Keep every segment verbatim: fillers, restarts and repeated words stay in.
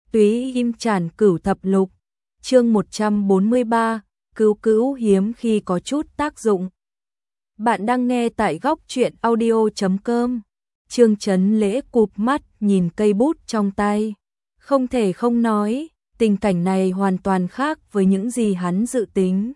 Túy Im Trản Cửu Thập Lục, chương một trăm bốn mươi ba, cứu cứu hiếm khi có chút tác dụng. Bạn đang nghe tại góc truyện audio chấm com. Trương Chấn Lễ cụp mắt nhìn cây bút trong tay, không thể không nói, tình cảnh này hoàn toàn khác với những gì hắn dự tính.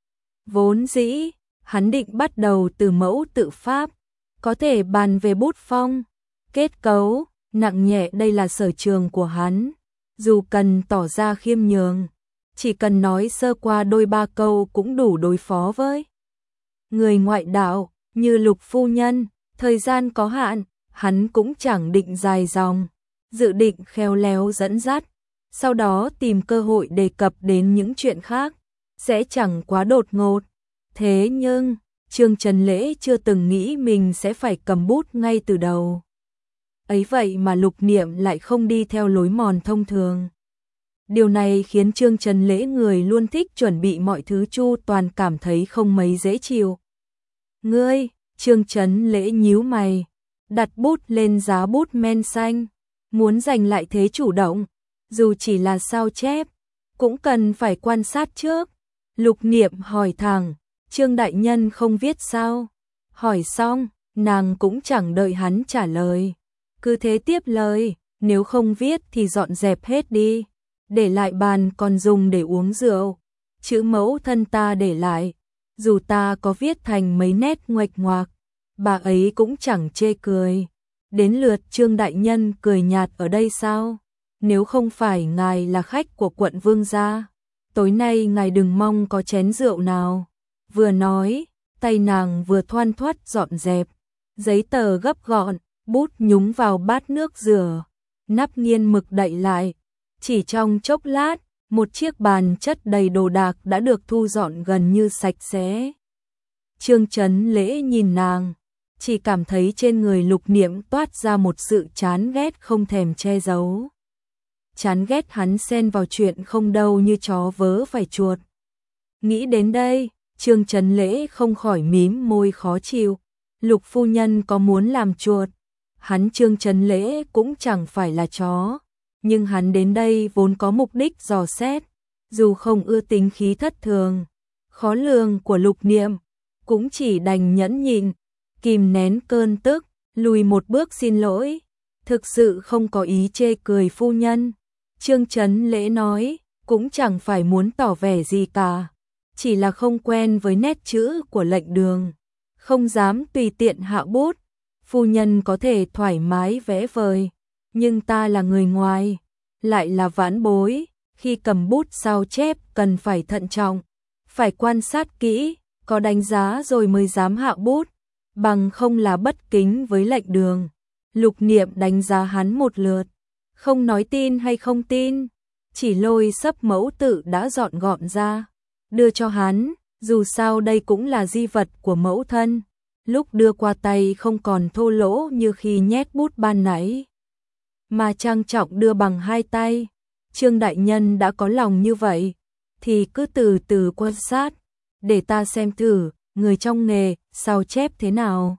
Vốn dĩ, hắn định bắt đầu từ mẫu tự pháp, có thể bàn về bút phong, kết cấu, nặng nhẹ đây là sở trường của hắn. Dù cần tỏ ra khiêm nhường, chỉ cần nói sơ qua đôi ba câu cũng đủ đối phó với người ngoại đạo như Lục phu nhân. Thời gian có hạn, hắn cũng chẳng định dài dòng, dự định khéo léo dẫn dắt, sau đó tìm cơ hội đề cập đến những chuyện khác, sẽ chẳng quá đột ngột. Thế nhưng, Trương Chấn Lễ chưa từng nghĩ mình sẽ phải cầm bút ngay từ đầu. Ấy vậy mà Lục Niệm lại không đi theo lối mòn thông thường. Điều này khiến Trương Chấn Lễ, người luôn thích chuẩn bị mọi thứ chu toàn, cảm thấy không mấy dễ chịu. Ngươi, Trương Chấn Lễ nhíu mày, đặt bút lên giá bút men xanh, muốn giành lại thế chủ động, dù chỉ là sao chép, cũng cần phải quan sát trước. Lục Niệm hỏi thẳng, Trương đại nhân không viết sao? Hỏi xong, nàng cũng chẳng đợi hắn trả lời, cứ thế tiếp lời, nếu không viết thì dọn dẹp hết đi, để lại bàn còn dùng để uống rượu. Chữ mẫu thân ta để lại, dù ta có viết thành mấy nét nguệch ngoạc, bà ấy cũng chẳng chê cười. Đến lượt Trương đại nhân cười nhạt ở đây sao? Nếu không phải ngài là khách của quận Vương gia, tối nay ngài đừng mong có chén rượu nào. Vừa nói, tay nàng vừa thoăn thoắt dọn dẹp, giấy tờ gấp gọn, bút nhúng vào bát nước rửa, nắp nghiên mực đậy lại. Chỉ trong chốc lát, một chiếc bàn chất đầy đồ đạc đã được thu dọn gần như sạch sẽ. Trương Chấn Lễ nhìn nàng, chỉ cảm thấy trên người Lục Niệm toát ra một sự chán ghét không thèm che giấu. Chán ghét hắn xen vào chuyện không đâu như chó vớ phải chuột. Nghĩ đến đây, Trương Chấn Lễ không khỏi mím môi khó chịu. Lục phu nhân có muốn làm chuột, hắn Trương Chấn Lễ cũng chẳng phải là chó, nhưng hắn đến đây vốn có mục đích dò xét, dù không ưa tính khí thất thường, khó lường của Lục Niệm, cũng chỉ đành nhẫn nhịn, kìm nén cơn tức, lùi một bước xin lỗi, thực sự không có ý chê cười phu nhân. Trương Chấn Lễ nói, cũng chẳng phải muốn tỏ vẻ gì cả, chỉ là không quen với nét chữ của lệnh đường, không dám tùy tiện hạ bút. Phu nhân có thể thoải mái vẽ vời, nhưng ta là người ngoài, lại là vãn bối, khi cầm bút sao chép cần phải thận trọng, phải quan sát kỹ, có đánh giá rồi mới dám hạ bút, bằng không là bất kính với lệnh đường. Lục Niệm đánh giá hắn một lượt, không nói tin hay không tin, chỉ lôi sấp mẫu tự đã dọn gọn ra, đưa cho hắn, dù sao đây cũng là di vật của mẫu thân. Lúc đưa qua tay không còn thô lỗ như khi nhét bút ban nãy, mà trang trọng đưa bằng hai tay. Trương đại nhân đã có lòng như vậy, thì cứ từ từ quan sát, để ta xem thử, người trong nghề, sao chép thế nào.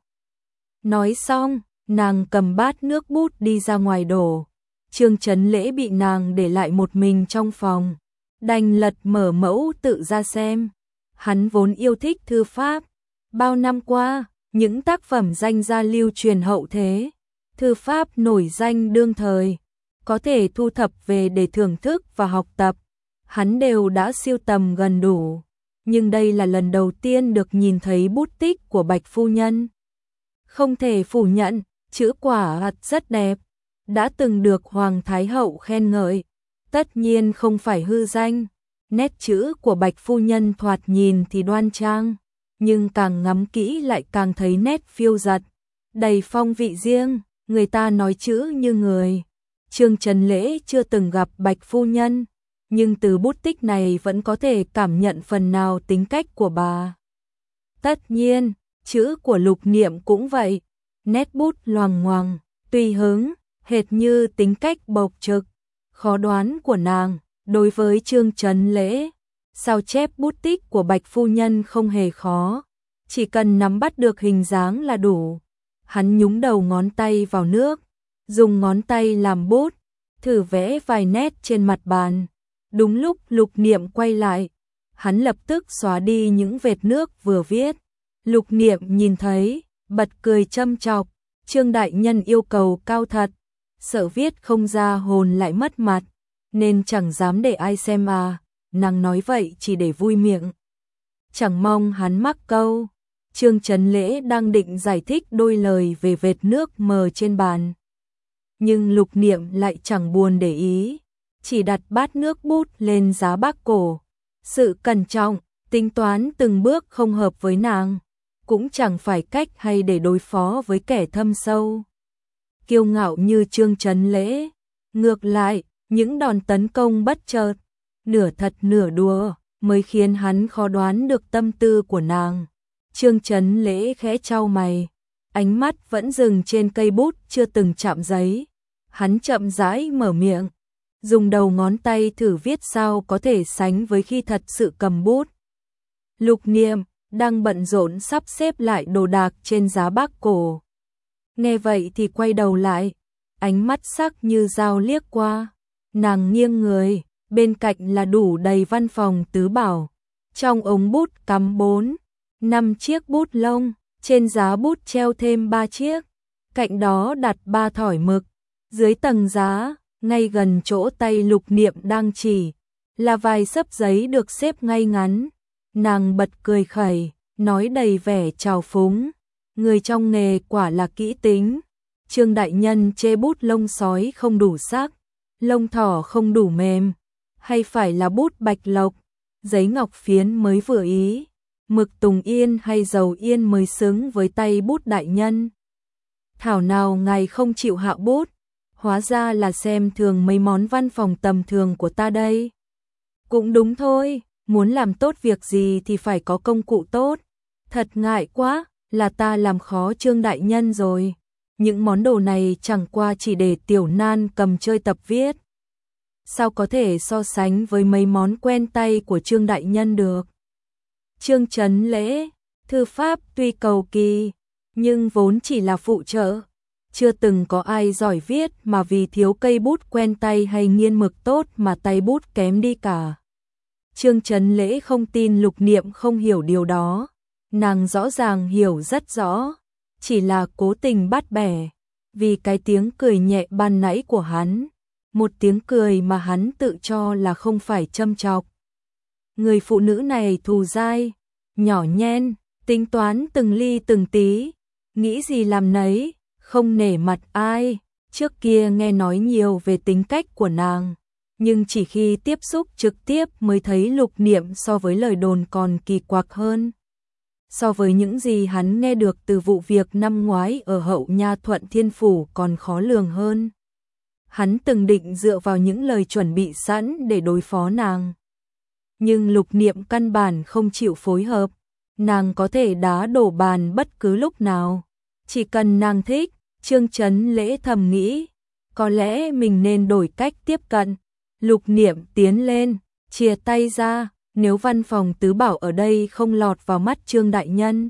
Nói xong, nàng cầm bát nước bút đi ra ngoài đổ. Trương Chấn Lễ bị nàng để lại một mình trong phòng, đành lật mở mẫu tự ra xem. Hắn vốn yêu thích thư pháp, bao năm qua, những tác phẩm danh gia lưu truyền hậu thế, thư pháp nổi danh đương thời, có thể thu thập về để thưởng thức và học tập, hắn đều đã sưu tầm gần đủ. Nhưng đây là lần đầu tiên được nhìn thấy bút tích của Bạch phu nhân. Không thể phủ nhận, chữ quả thật rất đẹp, đã từng được Hoàng Thái Hậu khen ngợi, tất nhiên không phải hư danh. Nét chữ của Bạch phu nhân thoạt nhìn thì đoan trang, nhưng càng ngắm kỹ lại càng thấy nét phiêu dật, đầy phong vị riêng, người ta nói chữ như người. Trương Chấn Lễ chưa từng gặp Bạch phu nhân, nhưng từ bút tích này vẫn có thể cảm nhận phần nào tính cách của bà. Tất nhiên, chữ của Lục Niệm cũng vậy, nét bút loằng ngoằng, tùy hứng, hệt như tính cách bộc trực, khó đoán của nàng. Đối với Trương Chấn Lễ, sao chép bút tích của Bạch phu nhân không hề khó, chỉ cần nắm bắt được hình dáng là đủ. Hắn nhúng đầu ngón tay vào nước, dùng ngón tay làm bút, thử vẽ vài nét trên mặt bàn. Đúng lúc Lục Niệm quay lại, hắn lập tức xóa đi những vệt nước vừa viết. Lục Niệm nhìn thấy, bật cười châm chọc, Trương đại nhân yêu cầu cao thật, sợ viết không ra hồn lại mất mặt, nên chẳng dám để ai xem à, nàng nói vậy chỉ để vui miệng. Chẳng mong hắn mắc câu. Trương Chấn Lễ đang định giải thích đôi lời về vệt nước mờ trên bàn. Nhưng Lục Niệm lại chẳng buồn để ý, chỉ đặt bát nước bút lên giá bác cổ. Sự cẩn trọng, tính toán từng bước không hợp với nàng, cũng chẳng phải cách hay để đối phó với kẻ thâm sâu. Kiêu ngạo như Trương Chấn Lễ, ngược lại, những đòn tấn công bất chợt, nửa thật nửa đùa, mới khiến hắn khó đoán được tâm tư của nàng. Trương Chấn Lễ khẽ chau mày, ánh mắt vẫn dừng trên cây bút chưa từng chạm giấy. Hắn chậm rãi mở miệng, dùng đầu ngón tay thử viết sao có thể sánh với khi thật sự cầm bút. Lục Niệm đang bận rộn sắp xếp lại đồ đạc trên giá bác cổ. Nghe vậy thì quay đầu lại, ánh mắt sắc như dao liếc qua. Nàng nghiêng người, bên cạnh là đủ đầy văn phòng tứ bảo. Trong ống bút cắm bốn, năm chiếc bút lông, trên giá bút treo thêm ba chiếc. Cạnh đó đặt ba thỏi mực. Dưới tầng giá, ngay gần chỗ tay Lục Niệm đang chỉ, là vài xấp giấy được xếp ngay ngắn. Nàng bật cười khẩy, nói đầy vẻ trào phúng. Người trong nghề quả là kỹ tính. Trương đại nhân chê bút lông sói không đủ sắc, lông thỏ không đủ mềm, hay phải là bút bạch lộc, giấy ngọc phiến mới vừa ý, mực tùng yên hay dầu yên mới xứng với tay bút đại nhân. Thảo nào ngài không chịu hạ bút, hóa ra là xem thường mấy món văn phòng tầm thường của ta đây. Cũng đúng thôi, muốn làm tốt việc gì thì phải có công cụ tốt. Thật ngại quá, là ta làm khó Trương đại nhân rồi. Những món đồ này chẳng qua chỉ để tiểu nan cầm chơi tập viết. Sao có thể so sánh với mấy món quen tay của Trương đại nhân được. Trương Chấn Lễ, thư pháp tuy cầu kỳ, nhưng vốn chỉ là phụ trợ. Chưa từng có ai giỏi viết mà vì thiếu cây bút quen tay hay nghiên mực tốt mà tay bút kém đi cả. Trương Chấn Lễ không tin Lục Niệm không hiểu điều đó. Nàng rõ ràng hiểu rất rõ, chỉ là cố tình bắt bẻ, vì cái tiếng cười nhẹ ban nãy của hắn, một tiếng cười mà hắn tự cho là không phải châm chọc. Người phụ nữ này thù dai, nhỏ nhen, tính toán từng ly từng tí, nghĩ gì làm nấy, không nể mặt ai. Trước kia nghe nói nhiều về tính cách của nàng, nhưng chỉ khi tiếp xúc trực tiếp mới thấy Lục Niệm so với lời đồn còn kỳ quặc hơn. So với những gì hắn nghe được từ vụ việc năm ngoái ở Hậu Nha Thuận Thiên Phủ còn khó lường hơn. Hắn từng định dựa vào những lời chuẩn bị sẵn để đối phó nàng. Nhưng Lục Niệm căn bản không chịu phối hợp. Nàng có thể đá đổ bàn bất cứ lúc nào. Chỉ cần nàng thích, Trương Chấn Lễ thầm nghĩ. Có lẽ mình nên đổi cách tiếp cận. Lục Niệm tiến lên, chìa tay ra. Nếu văn phòng tứ bảo ở đây không lọt vào mắt Trương đại nhân,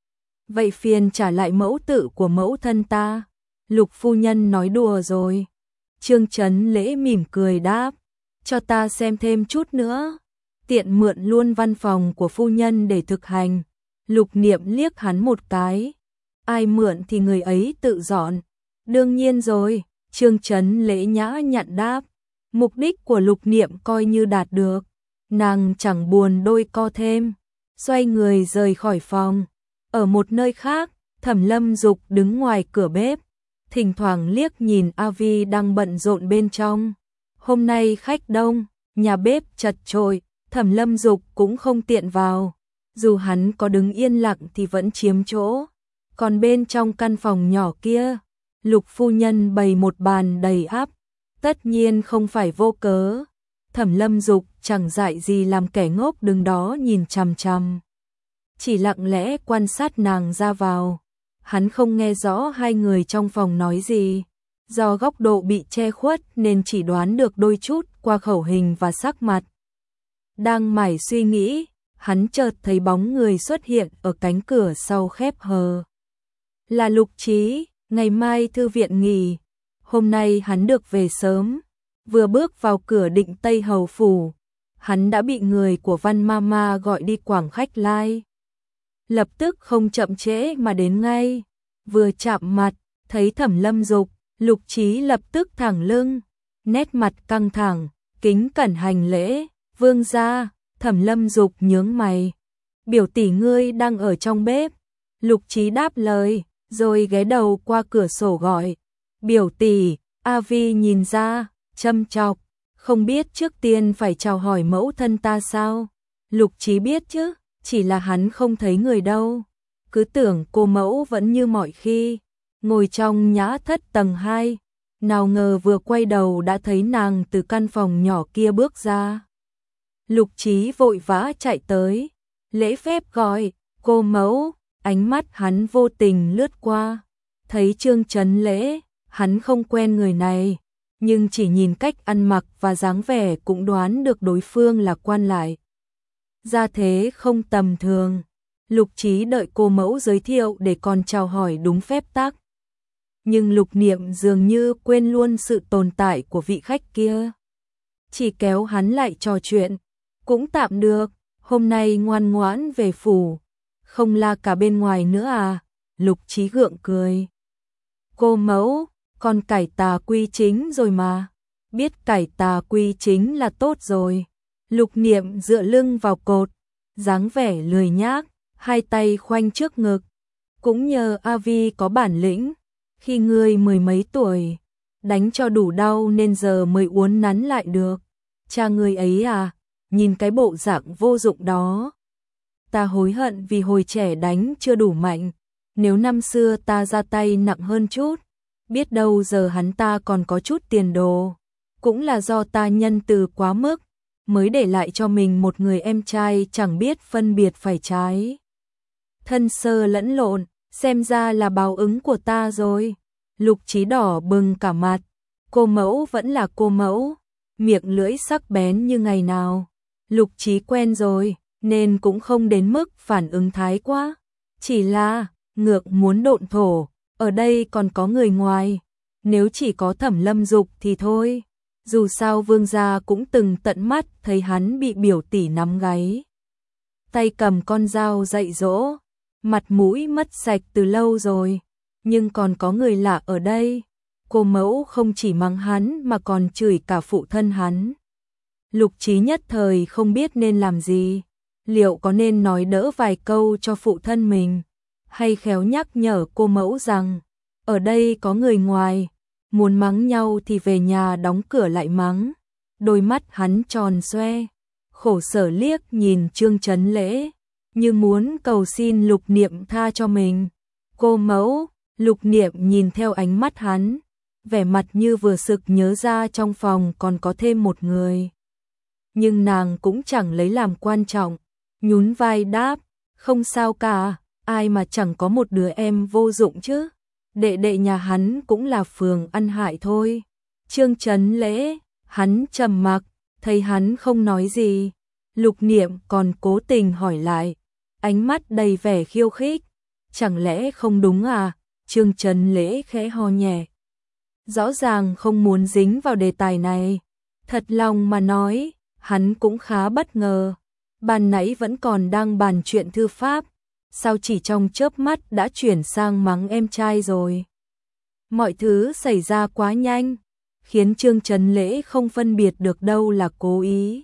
vậy phiền trả lại mẫu tự của mẫu thân ta. Lục phu nhân nói đùa rồi. Trương Chấn Lễ mỉm cười đáp, cho ta xem thêm chút nữa, tiện mượn luôn văn phòng của phu nhân để thực hành. Lục Niệm liếc hắn một cái, ai mượn thì người ấy tự dọn. Đương nhiên rồi, Trương Chấn Lễ nhã nhặn đáp. Mục đích của Lục Niệm coi như đạt được. Nàng chẳng buồn đôi co thêm, xoay người rời khỏi phòng. Ở một nơi khác, Thẩm Lâm Dục đứng ngoài cửa bếp, thỉnh thoảng liếc nhìn A Vi đang bận rộn bên trong. Hôm nay khách đông, nhà bếp chật chội, Thẩm Lâm Dục cũng không tiện vào. Dù hắn có đứng yên lặng thì vẫn chiếm chỗ. Còn bên trong căn phòng nhỏ kia, Lục phu nhân bày một bàn đầy ắp, tất nhiên không phải vô cớ. Thẩm Lâm Dục chẳng dại gì làm kẻ ngốc đứng đó nhìn chằm chằm, chỉ lặng lẽ quan sát nàng ra vào. Hắn không nghe rõ hai người trong phòng nói gì, do góc độ bị che khuất nên chỉ đoán được đôi chút qua khẩu hình và sắc mặt. Đang mải suy nghĩ, hắn chợt thấy bóng người xuất hiện ở cánh cửa sau khép hờ. Là Lục Trí. Ngày mai thư viện nghỉ, hôm nay hắn được về sớm. vừa bước vào cửa Định Tây Hầu phủ, hắn đã bị người của Văn Mama gọi đi Quảng Khách Lai. Lập tức không chậm trễ mà đến ngay, vừa chạm mặt, thấy Thẩm Lâm Dục, Lục Chí lập tức thẳng lưng, nét mặt căng thẳng, kính cẩn hành lễ, vương gia. Thẩm Lâm Dục nhướng mày, biểu tỷ ngươi đang ở trong bếp. Lục Chí đáp lời, rồi ghé đầu qua cửa sổ gọi, biểu tỷ. A Vi nhìn ra, châm chọc, không biết trước tiên phải chào hỏi mẫu thân ta sao? Lục Chí biết chứ, chỉ là hắn không thấy người đâu, cứ tưởng cô mẫu vẫn như mọi khi, ngồi trong nhã thất tầng hai, nào ngờ vừa quay đầu đã thấy nàng từ căn phòng nhỏ kia bước ra. Lục Chí vội vã chạy tới, lễ phép gọi, cô mẫu. Ánh mắt hắn vô tình lướt qua, thấy Trương Chấn Lễ, hắn không quen người này, nhưng chỉ nhìn cách ăn mặc và dáng vẻ cũng đoán được đối phương là quan lại. Gia thế không tầm thường, Lục Chí đợi cô mẫu giới thiệu để còn chào hỏi đúng phép tắc. Nhưng Lục Niệm dường như quên luôn sự tồn tại của vị khách kia. Chỉ kéo hắn lại trò chuyện, cũng tạm được, hôm nay ngoan ngoãn về phủ, không la cả bên ngoài nữa à? Lục Chí gượng cười. Cô mẫu, con cải tà quy chính rồi mà, biết cải tà quy chính là tốt rồi. Lục Niệm dựa lưng vào cột, dáng vẻ lười nhác, hai tay khoanh trước ngực. Cũng nhờ A Vi có bản lĩnh, khi ngươi mười mấy tuổi, đánh cho đủ đau nên giờ mới uốn nắn lại được. Cha ngươi ấy à, nhìn cái bộ dạng vô dụng đó. Ta hối hận vì hồi trẻ đánh chưa đủ mạnh, nếu năm xưa ta ra tay nặng hơn chút, biết đâu giờ hắn ta còn có chút tiền đồ. Cũng là do ta nhân từ quá mức, mới để lại cho mình một người em trai chẳng biết phân biệt phải trái. Thân sơ lẫn lộn, xem ra là báo ứng của ta rồi. Lục Chí đỏ bừng cả mặt, cô mẫu vẫn là cô mẫu, miệng lưỡi sắc bén như ngày nào. Lục Chí quen rồi, nên cũng không đến mức phản ứng thái quá. Chỉ là, ngược muốn độn thổ, ở đây còn có người ngoài. Nếu chỉ có Thẩm Lâm Dục thì thôi. Dù sao vương gia cũng từng tận mắt thấy hắn bị biểu tỷ nắm gáy, tay cầm con dao dạy dỗ, mặt mũi mất sạch từ lâu rồi. Nhưng còn có người lạ ở đây. Cô mẫu không chỉ mắng hắn mà còn chửi cả phụ thân hắn. Lục Chí nhất thời không biết nên làm gì. Liệu có nên nói đỡ vài câu cho phụ thân mình, hay khéo nhắc nhở cô mẫu rằng ở đây có người ngoài, muốn mắng nhau thì về nhà đóng cửa lại mắng. Đôi mắt hắn tròn xoe, khổ sở liếc nhìn Trương Chấn Lễ, như muốn cầu xin Lục Niệm tha cho mình. Cô mẫu. Lục Niệm nhìn theo ánh mắt hắn, vẻ mặt như vừa sực nhớ ra trong phòng còn có thêm một người. Nhưng nàng cũng chẳng lấy làm quan trọng, nhún vai đáp, không sao cả, ai mà chẳng có một đứa em vô dụng chứ. Đệ đệ nhà hắn cũng là phường ăn hại thôi. Trương Chấn Lễ, hắn trầm mặc, thấy hắn không nói gì. Lục Niệm còn cố tình hỏi lại, ánh mắt đầy vẻ khiêu khích, chẳng lẽ không đúng à? Trương Chấn Lễ khẽ ho nhẹ, rõ ràng không muốn dính vào đề tài này. Thật lòng mà nói, hắn cũng khá bất ngờ. Ban nãy vẫn còn đang bàn chuyện thư pháp, sao chỉ trong chớp mắt đã chuyển sang mắng em trai rồi. Mọi thứ xảy ra quá nhanh, khiến Trương Chấn Lễ không phân biệt được đâu là cố ý,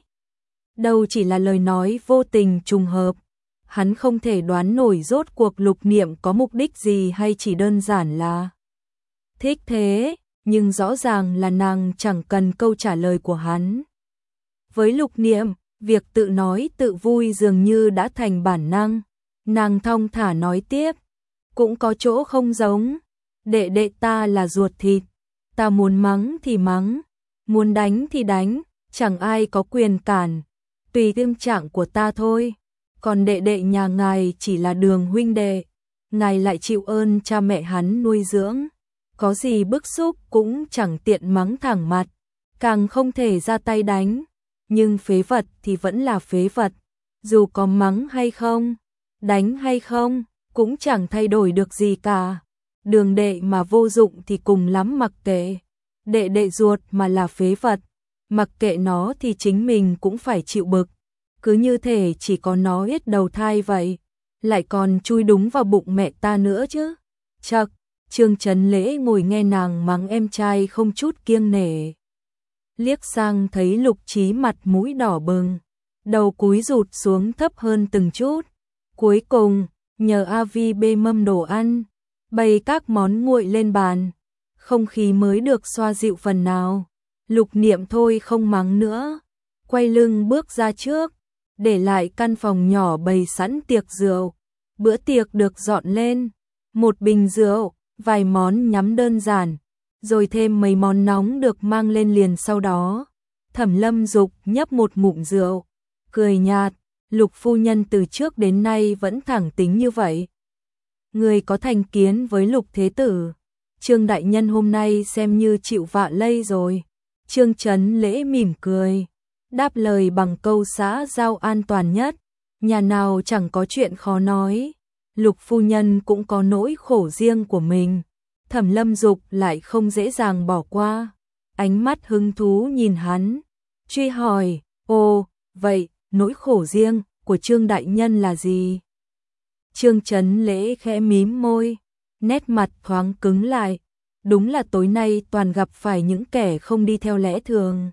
đâu chỉ là lời nói vô tình trùng hợp. Hắn không thể đoán nổi rốt cuộc Lục Niệm có mục đích gì hay chỉ đơn giản là thích thế, nhưng rõ ràng là nàng chẳng cần câu trả lời của hắn. Với Lục Niệm, việc tự nói tự vui dường như đã thành bản năng. Nàng thong thả nói tiếp, cũng có chỗ không giống. Đệ đệ ta là ruột thịt, ta muốn mắng thì mắng, muốn đánh thì đánh, chẳng ai có quyền cản, tùy tâm trạng của ta thôi. Còn đệ đệ nhà ngài chỉ là đường huynh đệ, ngài lại chịu ơn cha mẹ hắn nuôi dưỡng, có gì bức xúc cũng chẳng tiện mắng thẳng mặt, càng không thể ra tay đánh. Nhưng phế vật thì vẫn là phế vật, dù có mắng hay không, đánh hay không, cũng chẳng thay đổi được gì cả. Đường đệ mà vô dụng thì cùng lắm mặc kệ, đệ đệ ruột mà là phế vật, mặc kệ nó thì chính mình cũng phải chịu bực. Cứ như thể chỉ có nó hết đầu thai vậy, lại còn chui đúng vào bụng mẹ ta nữa chứ. Chậc, Trương Chấn Lễ ngồi nghe nàng mắng em trai không chút kiêng nể. Liếc sang thấy Lục Chí mặt mũi đỏ bừng, đầu cúi rụt xuống thấp hơn từng chút. Cuối cùng, nhờ a vê bê mâm đồ ăn, bày các món nguội lên bàn, không khí mới được xoa dịu phần nào. Lục Niệm thôi không mắng nữa, quay lưng bước ra trước, để lại căn phòng nhỏ bày sẵn tiệc rượu. Bữa tiệc được dọn lên, một bình rượu, vài món nhắm đơn giản, rồi thêm mấy món nóng được mang lên liền sau đó. Thẩm Lâm Dục nhấp một ngụm rượu, cười nhạt, Lục phu nhân từ trước đến nay vẫn thẳng tính như vậy. Người có thành kiến với Lục thế tử, Trương đại nhân hôm nay xem như chịu vạ lây rồi. Trương Chấn Lễ mỉm cười, đáp lời bằng câu xã giao an toàn nhất, nhà nào chẳng có chuyện khó nói. Lục phu nhân cũng có nỗi khổ riêng của mình. Thẩm Lâm Dục lại không dễ dàng bỏ qua, ánh mắt hứng thú nhìn hắn, truy hỏi, ồ, vậy, nỗi khổ riêng của Trương đại nhân là gì? Trương Chấn Lễ khẽ mím môi, nét mặt thoáng cứng lại, đúng là tối nay toàn gặp phải những kẻ không đi theo lẽ thường.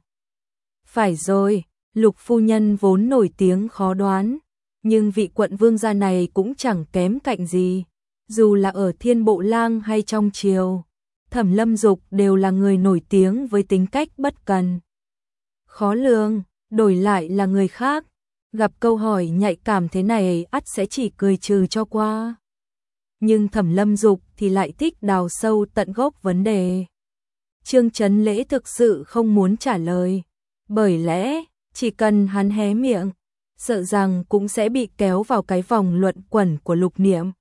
Phải rồi, Lục phu nhân vốn nổi tiếng khó đoán, nhưng vị quận vương gia này cũng chẳng kém cạnh gì. Dù là ở Thiên Bộ Lang hay trong triều, Thẩm Lâm Dục đều là người nổi tiếng với tính cách bất cần, khó lường. Đổi lại là người khác, gặp câu hỏi nhạy cảm thế này ắt sẽ chỉ cười trừ cho qua. Nhưng Thẩm Lâm Dục thì lại thích đào sâu tận gốc vấn đề. Trương Chấn Lễ thực sự không muốn trả lời, bởi lẽ chỉ cần hắn hé miệng, sợ rằng cũng sẽ bị kéo vào cái vòng luận quẩn của Lục Niệm.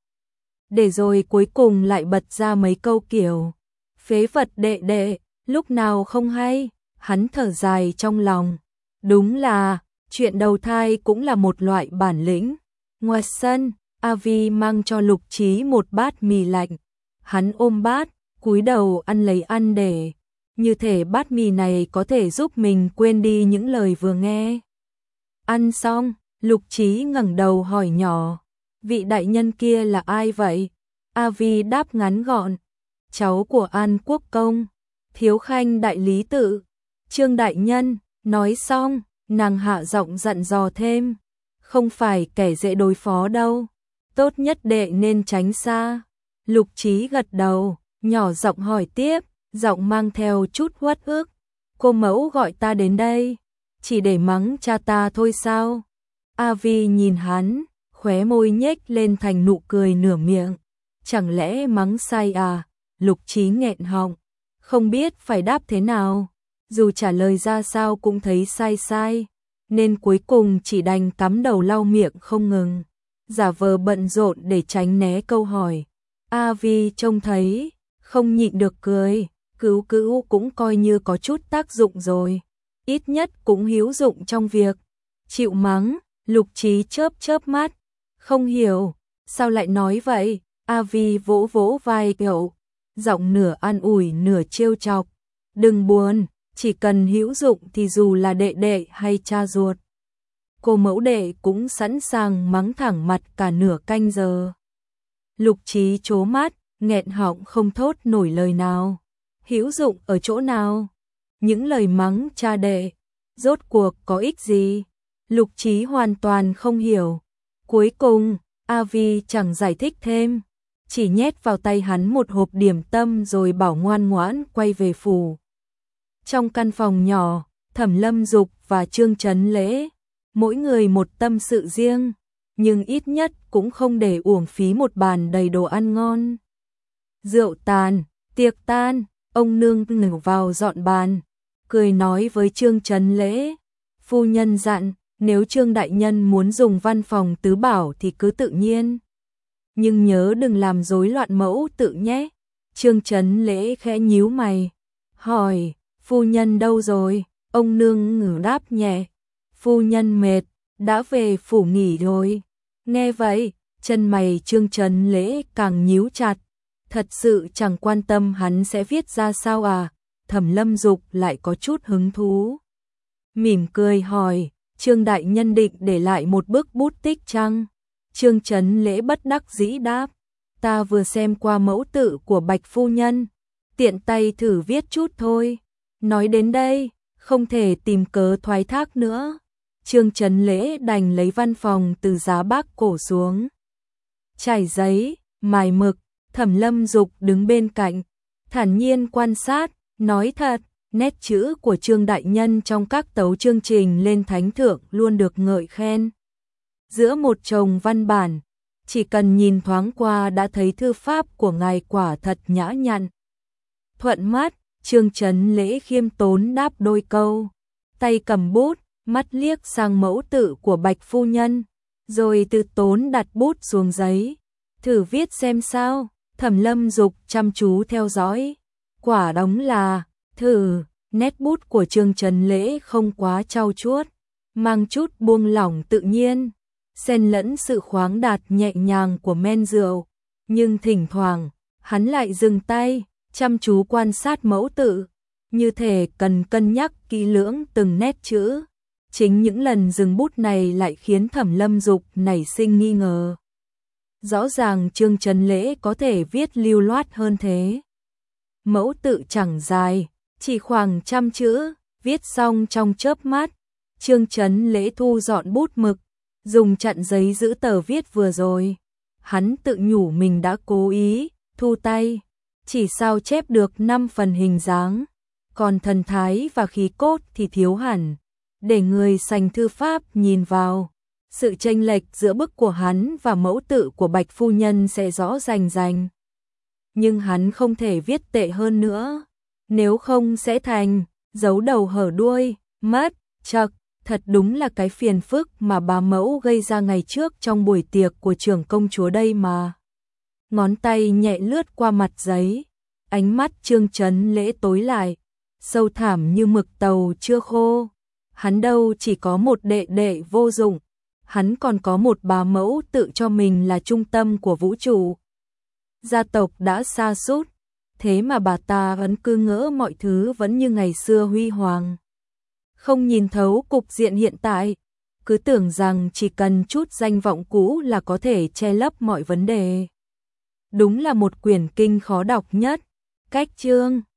Để rồi cuối cùng lại bật ra mấy câu kiểu phế vật đệ đệ, lúc nào không hay. Hắn thở dài trong lòng, đúng là chuyện đầu thai cũng là một loại bản lĩnh. Ngoài sân, a vê mang cho Lục Chí một bát mì lạnh. Hắn ôm bát, cúi đầu ăn lấy ăn để, như thể bát mì này có thể giúp mình quên đi những lời vừa nghe. Ăn xong, Lục Chí ngẩng đầu hỏi nhỏ, vị đại nhân kia là ai vậy? a vê đáp ngắn gọn, cháu của An Quốc công, thiếu khanh đại lý tự, Trương đại nhân. Nói xong, nàng hạ giọng dặn dò thêm, không phải kẻ dễ đối phó đâu, tốt nhất đệ nên tránh xa. Lục Chí gật đầu, nhỏ giọng hỏi tiếp, giọng mang theo chút uất ức, cô mẫu gọi ta đến đây, chỉ để mắng cha ta thôi sao? a vê nhìn hắn, khóe môi nhếch lên thành nụ cười nửa miệng, chẳng lẽ mắng sai à? Lục Chí nghẹn họng, không biết phải đáp thế nào, dù trả lời ra sao cũng thấy sai sai, nên cuối cùng chỉ đành cắm đầu lau miệng không ngừng, giả vờ bận rộn để tránh né câu hỏi. a vê trông thấy, không nhịn được cười, cứu cứu cũng coi như có chút tác dụng rồi, ít nhất cũng hữu dụng trong việc chịu mắng. Lục Chí chớp chớp mắt, không hiểu, sao lại nói vậy? a vê vỗ vỗ vai cậu, giọng nửa an ủi nửa trêu chọc, đừng buồn, chỉ cần hữu dụng thì dù là đệ đệ hay cha ruột, cô mẫu đệ cũng sẵn sàng mắng thẳng mặt cả nửa canh giờ. Lục Chí trố mắt, nghẹn họng không thốt nổi lời nào. Hữu dụng ở chỗ nào? Những lời mắng cha đệ, rốt cuộc có ích gì? Lục Chí hoàn toàn không hiểu. Cuối cùng, a vê chẳng giải thích thêm, chỉ nhét vào tay hắn một hộp điểm tâm rồi bảo ngoan ngoãn quay về phủ. Trong căn phòng nhỏ, Thẩm Lâm Dục và Trương Chấn Lễ, mỗi người một tâm sự riêng, nhưng ít nhất cũng không để uổng phí một bàn đầy đồ ăn ngon. Rượu tàn, tiệc tan, ông nương ngửa vào dọn bàn, cười nói với Trương Chấn Lễ, phu nhân dặn, nếu Trương đại nhân muốn dùng văn phòng tứ bảo thì cứ tự nhiên, nhưng nhớ đừng làm rối loạn mẫu tự nhé. Trương Chấn Lễ khẽ nhíu mày, hỏi, phu nhân đâu rồi? Ông nương ngửa đáp nhẹ, phu nhân mệt, đã về phủ nghỉ rồi. Nghe vậy, chân mày Trương Chấn Lễ càng nhíu chặt, thật sự chẳng quan tâm hắn sẽ viết ra sao à? Thẩm Lâm Dục lại có chút hứng thú. mỉm cười hỏi, Trương đại nhân định để lại một bức bút tích chăng? Trương Chấn Lễ bất đắc dĩ đáp, ta vừa xem qua mẫu tự của Bạch phu nhân, tiện tay thử viết chút thôi. Nói đến đây, không thể tìm cớ thoái thác nữa. Trương Chấn Lễ đành lấy văn phòng từ giá bác cổ xuống, trải giấy, mài mực. Thẩm Lâm Dục đứng bên cạnh, thản nhiên quan sát, nói thật, nét chữ của Trương đại nhân trong các tấu chương trình lên thánh thượng luôn được ngợi khen. Giữa một chồng văn bản, chỉ cần nhìn thoáng qua đã thấy thư pháp của ngài quả thật nhã nhặn, thuận mắt. Trương Chấn Lễ khiêm tốn đáp đôi câu, tay cầm bút, mắt liếc sang mẫu tự của Bạch phu nhân, rồi từ tốn đặt bút xuống giấy, thử viết xem sao. Thẩm Lâm Dục chăm chú theo dõi, quả đóng là, thử, nét bút của Trương Chấn Lễ không quá trau chuốt, mang chút buông lỏng tự nhiên, xen lẫn sự khoáng đạt nhẹ nhàng của men rượu, nhưng thỉnh thoảng, hắn lại dừng tay, chăm chú quan sát mẫu tự, như thể cần cân nhắc kỹ lưỡng từng nét chữ. Chính những lần dừng bút này lại khiến Thẩm Lâm Dục nảy sinh nghi ngờ. Rõ ràng Trương Chấn Lễ có thể viết lưu loát hơn thế. Mẫu tự chẳng dài, chỉ khoảng trăm chữ, viết xong trong chớp mắt. Trương Chấn Lễ thu dọn bút mực, dùng chặn giấy giữ tờ viết vừa rồi. Hắn tự nhủ mình đã cố ý, thu tay, chỉ sao chép được năm phần hình dáng, còn thần thái và khí cốt thì thiếu hẳn. Để người sành thư pháp nhìn vào, sự chênh lệch giữa bức của hắn và mẫu tự của Bạch phu nhân sẽ rõ rành rành. Nhưng hắn không thể viết tệ hơn nữa, nếu không sẽ thành giấu đầu hở đuôi, mất, chật, thật đúng là cái phiền phức mà bá mẫu gây ra ngày trước trong buổi tiệc của trưởng công chúa đây mà. Ngón tay nhẹ lướt qua mặt giấy, ánh mắt Trương Chấn Lễ tối lại, sâu thẳm như mực tàu chưa khô. Hắn đâu chỉ có một đệ đệ vô dụng, hắn còn có một bá mẫu tự cho mình là trung tâm của vũ trụ. Gia tộc đã sa sút, thế mà bà ta vẫn cứ ngỡ mọi thứ vẫn như ngày xưa huy hoàng. Không nhìn thấu cục diện hiện tại, cứ tưởng rằng chỉ cần chút danh vọng cũ là có thể che lấp mọi vấn đề. Đúng là một quyển kinh khó đọc nhất. Cách chương